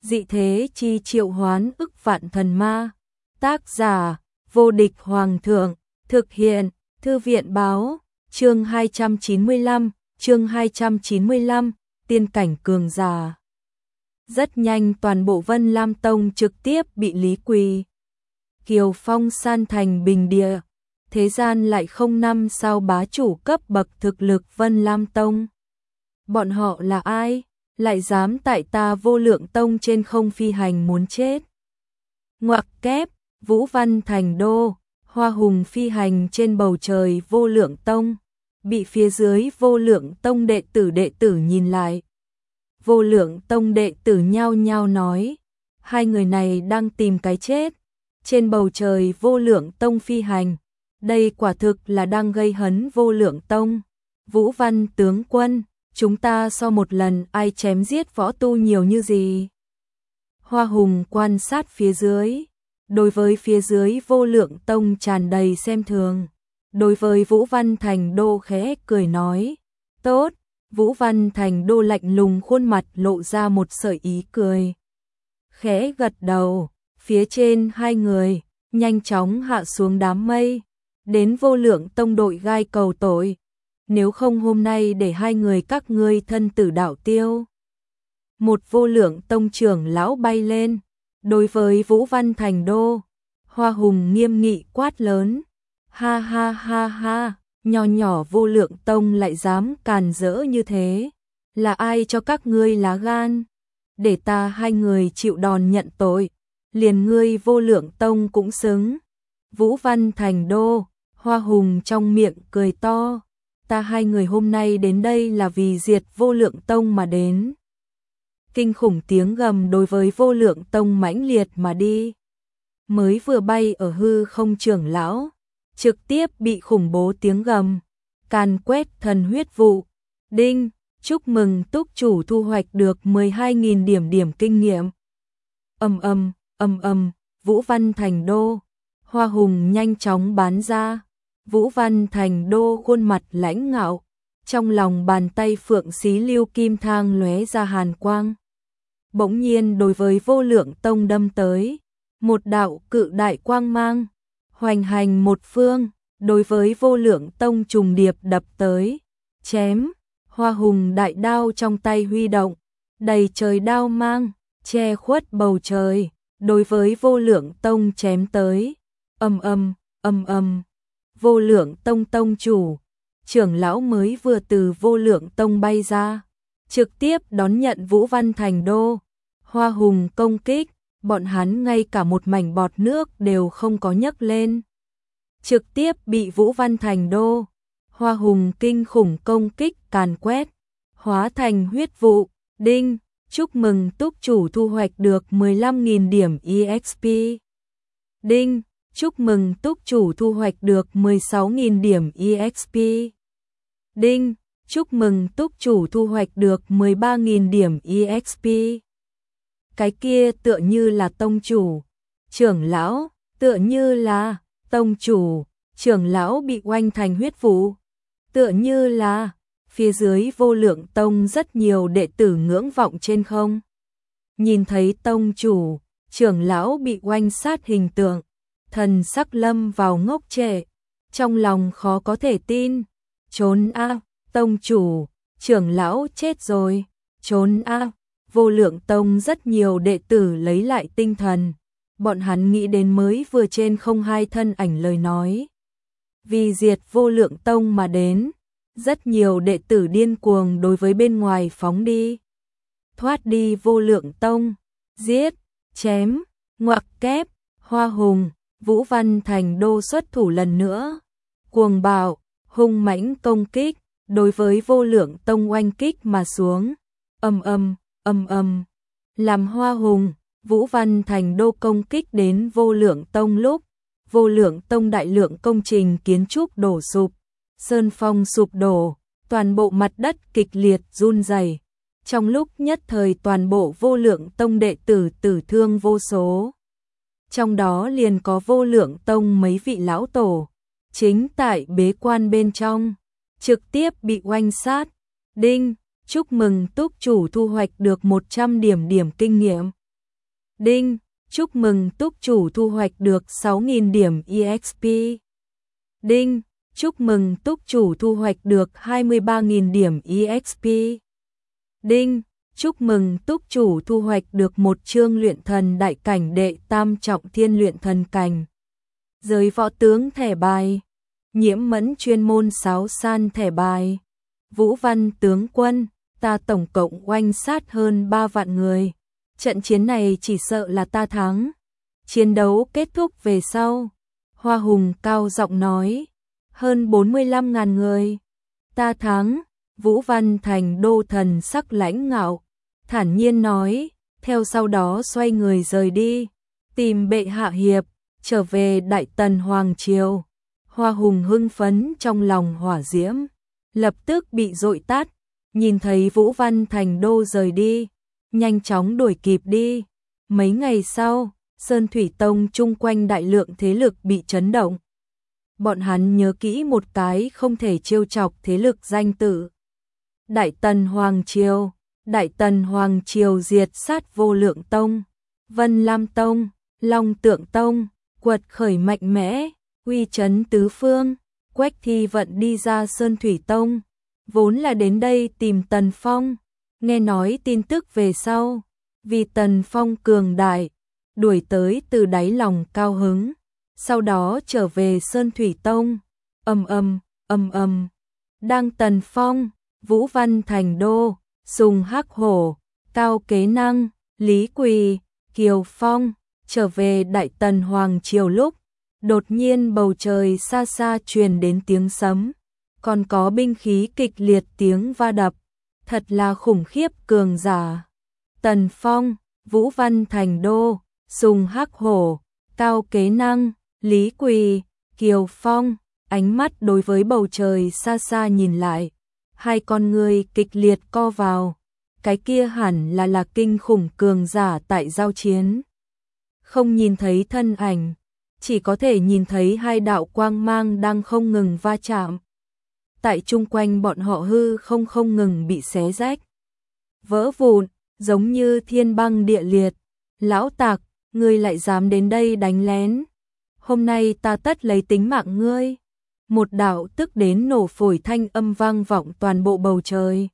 Dị thế chi triệu hoán ức vạn thần ma. Tác giả: Vô địch hoàng thượng. Thực hiện: Thư viện báo. Chương 295, tiên cảnh cường giả. Rất nhanh toàn bộ Vân Lam Tông trực tiếp bị Lý Quỳ, Kiều Phong san thành bình địa. Thế gian lại không năm sao bá chủ cấp bậc thực lực Vân Lam Tông. Bọn họ là ai? Lại dám tại ta Vô Lượng Tông trên không phi hành muốn chết. Ngoặc kép, Vũ Văn Thành Đô, Hoa Hùng phi hành trên bầu trời Vô Lượng Tông, bị phía dưới Vô Lượng Tông đệ tử nhìn lại. Vô Lượng Tông đệ tử nhao nhao nói, hai người này đang tìm cái chết. Trên bầu trời Vô Lượng Tông phi hành, đây quả thực là đang gây hấn Vô Lượng Tông. Vũ Văn tướng quân, chúng ta so một lần ai chém giết võ tu nhiều như gì. Hoa Hùng quan sát phía dưới, đối với phía dưới Vô Lượng Tông tràn đầy xem thường. Đối với Vũ Văn Thành Đô khẽ cười nói, tốt. Vũ Văn Thành Đô lạnh lùng khuôn mặt lộ ra một sợi ý cười. Khẽ gật đầu, phía trên hai người nhanh chóng hạ xuống đám mây, đến Vô Lượng Tông đội gai cầu tội. Nếu không hôm nay để hai người các ngươi thân tử đạo tiêu. Một Vô Lượng Tông trưởng lão bay lên, đối với Vũ Văn Thành Đô, Hoa Hùng nghiêm nghị quát lớn. Ha ha ha ha, nho nhỏ Vô Lượng Tông lại dám càn rỡ như thế. Là ai cho các ngươi lá gan? Để ta hai người chịu đòn nhận tội, liền ngươi Vô Lượng Tông cũng xứng. Vũ Văn Thành Đô, Hoa Hùng trong miệng cười to. Ta hai người hôm nay đến đây là vì diệt Vô Lượng Tông mà đến. Kinh khủng tiếng gầm đối với Vô Lượng Tông mãnh liệt mà đi. Mới vừa bay ở hư không trưởng lão, trực tiếp bị khủng bố tiếng gầm càn quét thần huyết vụ. Đinh, chúc mừng túc chủ thu hoạch được 12.000 điểm kinh nghiệm. Vũ Văn Thành Đô, Hoa Hùng nhanh chóng bán ra. Vũ Văn Thành Đô khuôn mặt lãnh ngạo, trong lòng bàn tay phượng xí lưu kim thang lóe ra hàn quang. Bỗng nhiên đối với Vô Lượng Tông đâm tới, một đạo cự đại quang mang hoành hành một phương, đối với Vô Lượng Tông trùng điệp đập tới, chém. Hoa Hùng đại đao trong tay huy động, đầy trời đao mang che khuất bầu trời, đối với Vô Lượng Tông chém tới. Vô Lượng Tông tông chủ, trưởng lão mới vừa từ Vô Lượng Tông bay ra, trực tiếp đón nhận Vũ Văn Thành Đô, Hoa Hùng công kích. Bọn hắn ngay cả một mảnh bọt nước đều không có nhấc lên, trực tiếp bị Vũ Văn Thành Đô, Hoa Hùng kinh khủng công kích càn quét, hóa thành huyết vụ. Đinh, chúc mừng túc chủ thu hoạch được 15.000 điểm EXP. Đinh, chúc mừng túc chủ thu hoạch được 16.000 điểm EXP. Đinh, chúc mừng túc chủ thu hoạch được 13.000 điểm EXP. Cái kia tựa như là tông chủ, trưởng lão, tựa như là tông chủ, trưởng lão bị oanh thành huyết vụ, tựa như là phía dưới Vô Lượng Tông rất nhiều đệ tử ngưỡng vọng trên không. Nhìn thấy tông chủ, trưởng lão bị oanh sát hình tượng, thần sắc lâm vào ngốc trệ, trong lòng khó có thể tin. Trốn a, tông chủ, trưởng lão chết rồi, trốn a. Vô Lượng Tông rất nhiều đệ tử lấy lại tinh thần, bọn hắn nghĩ đến mới vừa trên không hai thân ảnh lời nói. Vì diệt Vô Lượng Tông mà đến, rất nhiều đệ tử điên cuồng đối với bên ngoài phóng đi. Thoát đi Vô Lượng Tông, giết, chém, ngoặc kép. Hoa Hùng, Vũ Văn Thành Đô xuất thủ lần nữa, cuồng bạo, hung mãnh công kích, đối với Vô Lượng Tông oanh kích mà xuống. Làm Hoa Hùng, Vũ Văn Thành Đô công kích đến Vô Lượng Tông lúc, Vô Lượng Tông đại lượng công trình kiến trúc đổ sụp, sơn phong sụp đổ, toàn bộ mặt đất kịch liệt run rẩy. Trong lúc nhất thời toàn bộ Vô Lượng Tông đệ tử tử thương vô số. Trong đó liền có Vô Lượng Tông mấy vị lão tổ, chính tại bế quan bên trong, trực tiếp bị oanh sát. Đinh, chúc mừng túc chủ thu hoạch được 100 điểm kinh nghiệm. Đinh, chúc mừng túc chủ thu hoạch được 6.000 điểm EXP. Đinh, chúc mừng túc chủ thu hoạch được 23.000 điểm EXP. Đinh, chúc mừng túc chủ thu hoạch được một chương luyện thần đại cảnh đệ tam trọng thiên luyện thần cảnh. Giới võ tướng thẻ bài. Nhiễm Mẫn chuyên môn sáo san thẻ bài. Vũ Văn tướng quân, ta tổng cộng oanh sát hơn 3 vạn người. Trận chiến này chỉ sợ là ta thắng. Chiến đấu kết thúc về sau, Hoa Hùng cao giọng nói, hơn 45.000 người. Ta thắng. Vũ Văn Thành Đô thần sắc lãnh ngạo, thản nhiên nói, theo sau đó xoay người rời đi, tìm bệ hạ hiệp, trở về Đại Tần Hoàng Triều. Hoa Hùng hưng phấn trong lòng hỏa diễm, lập tức bị dội tắt, nhìn thấy Vũ Văn Thành Đô rời đi, nhanh chóng đuổi kịp đi. Mấy ngày sau, Sơn Thủy Tông chung quanh đại lượng thế lực bị chấn động. Bọn hắn nhớ kỹ một cái không thể trêu chọc thế lực danh tự. Đại Tần Hoàng Triều. Đại Tần Hoàng Triều diệt sát Vô Lượng Tông, Vân Lam Tông, Long Tượng Tông, quật khởi mạnh mẽ, uy chấn tứ phương. Quách Thi Vận đi ra Sơn Thủy Tông, vốn là đến đây tìm Tần Phong, nghe nói tin tức về sau, vì Tần Phong cường đại, đuổi tới từ đáy lòng cao hứng, sau đó trở về Sơn Thủy Tông. Đang Tần Phong, Vũ Văn Thành Đô, Sùng Hắc Hổ, Cao Kế Năng, Lý Quỳ, Kiều Phong trở về Đại Tần Hoàng Triều lúc, đột nhiên bầu trời xa xa truyền đến tiếng sấm, còn có binh khí kịch liệt tiếng va đập, thật là khủng khiếp cường giả. Tần Phong, Vũ Văn Thành Đô, Sùng Hắc Hổ, Cao Kế Năng, Lý Quỳ, Kiều Phong, ánh mắt đối với bầu trời xa xa nhìn lại, hai con người kịch liệt co vào, cái kia hẳn là kinh khủng cường giả tại giao chiến. Không nhìn thấy thân ảnh, chỉ có thể nhìn thấy hai đạo quang mang đang không ngừng va chạm. Tại chung quanh bọn họ hư không ngừng bị xé rách, vỡ vụn, giống như thiên băng địa liệt. Lão tặc, ngươi lại dám đến đây đánh lén. Hôm nay ta tất lấy tính mạng ngươi. Một đạo tức đến nổ phổi thanh âm vang vọng toàn bộ bầu trời.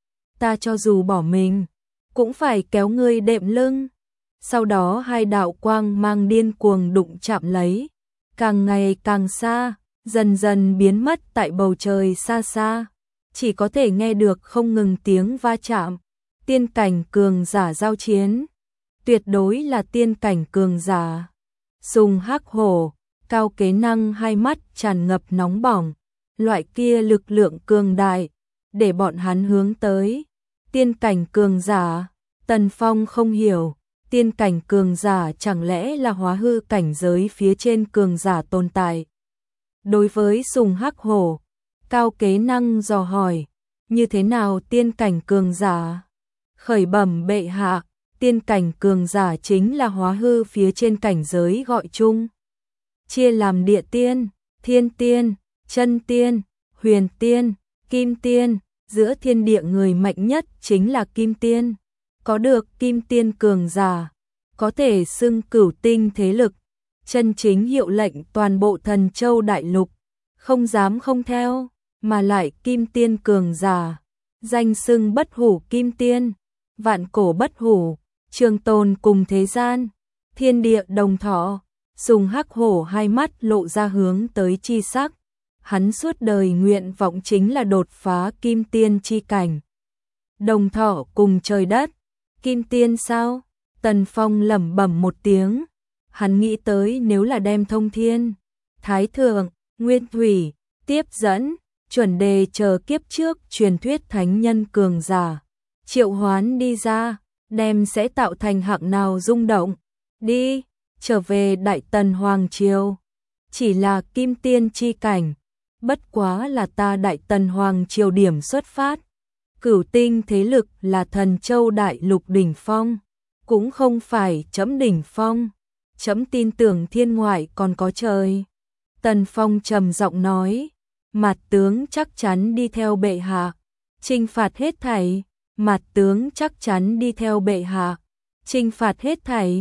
Ta cho dù bỏ mình, cũng phải kéo ngươi đệm lưng. Sau đó hai đạo quang mang điên cuồng đụng chạm lấy, càng ngày càng xa, dần dần biến mất tại bầu trời xa xa. Chỉ có thể nghe được không ngừng tiếng va chạm. Tiên cảnh cường giả giao chiến, tuyệt đối là tiên cảnh cường giả. Sùng Hắc Hổ, Cao Kế Năng hai mắt tràn ngập nóng bỏng, loại kia lực lượng cường đại, để bọn hắn hướng tới. Tiên cảnh cường giả, Tần Phong không hiểu, tiên cảnh cường giả chẳng lẽ là hóa hư cảnh giới phía trên cường giả tồn tại. Đối với Sùng Hắc Hổ, Cao Kế Năng dò hỏi, như thế nào tiên cảnh cường giả? Khởi bẩm bệ hạ, tiên cảnh cường giả chính là hóa hư phía trên cảnh giới gọi chung. Chia làm địa tiên, thiên tiên, chân tiên, huyền tiên, kim tiên, giữa thiên địa người mạnh nhất chính là kim tiên. Có được kim tiên cường giả, có thể xưng cửu tinh thế lực, chân chính hiệu lệnh toàn bộ Thần Châu đại lục, không dám không theo, mà lại kim tiên cường giả, danh xưng bất hủ kim tiên, vạn cổ bất hủ, trường tồn cùng thế gian, thiên địa đồng thọ. Sùng Hắc Hổ hai mắt lộ ra hướng tới chi sắc, hắn suốt đời nguyện vọng chính là đột phá kim tiên chi cảnh. Đồng thọ cùng trời đất, kim tiên sao? Tần Phong lẩm bẩm một tiếng, hắn nghĩ tới nếu là đem Thông Thiên, Thái Thượng, Nguyên Thủy, Tiếp Dẫn, Chuẩn Đề chờ kiếp trước truyền thuyết thánh nhân cường giả, triệu hoán đi ra, đem sẽ tạo thành hạng nào rung động. Đi, trở về Đại Tần Hoàng Triều, chỉ là kim tiên chi cảnh, bất quá là ta Đại Tần Hoàng Triều điểm xuất phát. Cửu tinh thế lực là Thần Châu đại lục đỉnh phong, cũng không phải chấm đỉnh phong, chấm tin tưởng thiên ngoại còn có trời. Tần Phong trầm giọng nói, Mạt tướng chắc chắn đi theo bệ hạ, trừng phạt hết thảy. Mạt tướng chắc chắn đi theo bệ hạ, trừng phạt hết thảy.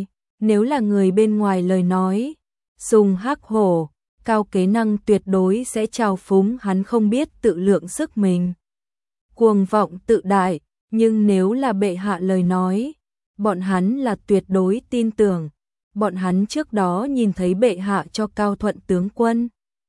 Nếu là người bên ngoài lời nói, Sùng Hắc Hổ, Cao Kế Năng tuyệt đối sẽ trào phúng hắn không biết tự lượng sức mình. Cuồng vọng tự đại, nhưng nếu là bệ hạ lời nói, bọn hắn là tuyệt đối tin tưởng. Bọn hắn trước đó nhìn thấy bệ hạ cho Cao Thuận tướng quân,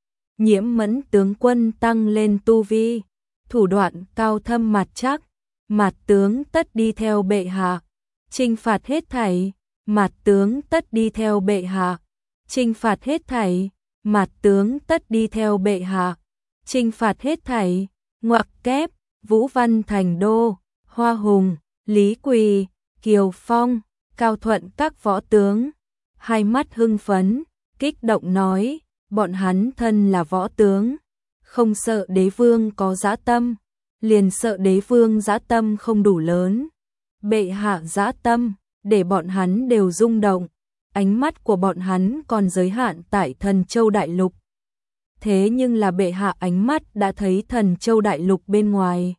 Nhiễm Mẫn tướng quân tăng lên tu vi, thủ đoạn cao thâm mặt chắc, Mạt tướng tất đi theo bệ hạ, trừng phạt hết thảy, Mạt tướng tất đi theo bệ hạ, trừng phạt hết thảy, Mạt tướng tất đi theo bệ hạ, trừng phạt hết thảy. Ngoặc kép, Vũ Văn Thành Đô, Hoa Hùng, Lý Quỳ, Kiều Phong, Cao Thuận các võ tướng, hai mắt hưng phấn, kích động nói, bọn hắn thân là võ tướng, không sợ đế vương có dã tâm, liền sợ đế vương dã tâm không đủ lớn. Bệ hạ dã tâm, để bọn hắn đều rung động, ánh mắt của bọn hắn còn giới hạn tại Thần Châu Đại Lục. Thế nhưng là bệ hạ ánh mắt đã thấy Thần Châu Đại Lục bên ngoài.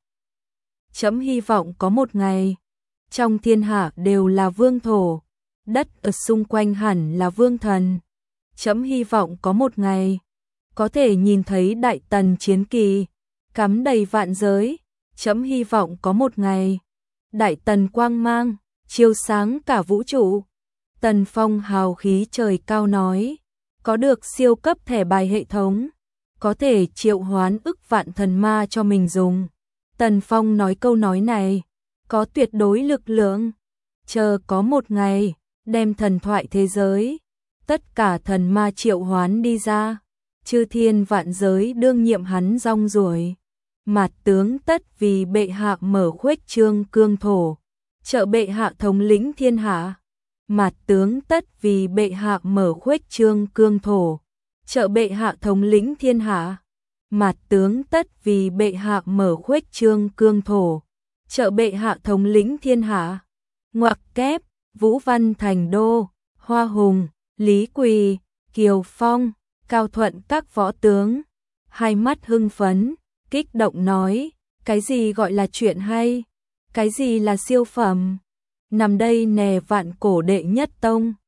Trẫm hy vọng có một ngày, trong thiên hạ đều là vương thổ, đất ở xung quanh hẳn là vương thần. Trẫm hy vọng có một ngày, có thể nhìn thấy Đại Tần chiến kỳ, cắm đầy vạn giới. Trẫm hy vọng có một ngày, Đại Tần quang mang, chiếu sáng cả vũ trụ. Tần Phong hào khí trời cao nói, có được siêu cấp thẻ bài hệ thống, có thể triệu hoán ức vạn thần ma cho mình dùng. Tần Phong nói câu nói này, có tuyệt đối lực lượng. Chờ có một ngày, đem thần thoại thế giới, tất cả thần ma triệu hoán đi ra, chư thiên vạn giới đương nhiệm hắn rong ruổi. Mạt tướng tất vì bệ hạ mở khuếch trương cương thổ, trợ bệ hạ thống lĩnh thiên hạ. Mạt tướng tất vì bệ hạ mở khuếch trương cương thổ, trợ bệ hạ thống lĩnh thiên hạ. Mạt tướng tất vì bệ hạ mở khuếch trương cương thổ, trợ bệ hạ thống lĩnh thiên hạ. Ngoặc kép, Vũ Văn Thành Đô, Hoa Hùng, Lý Quỳ, Kiều Phong, Cao Thuận các võ tướng, hai mắt hưng phấn, kích động nói, cái gì gọi là chuyện hay, cái gì là siêu phẩm, nằm đây nè vạn cổ đệ nhất tông.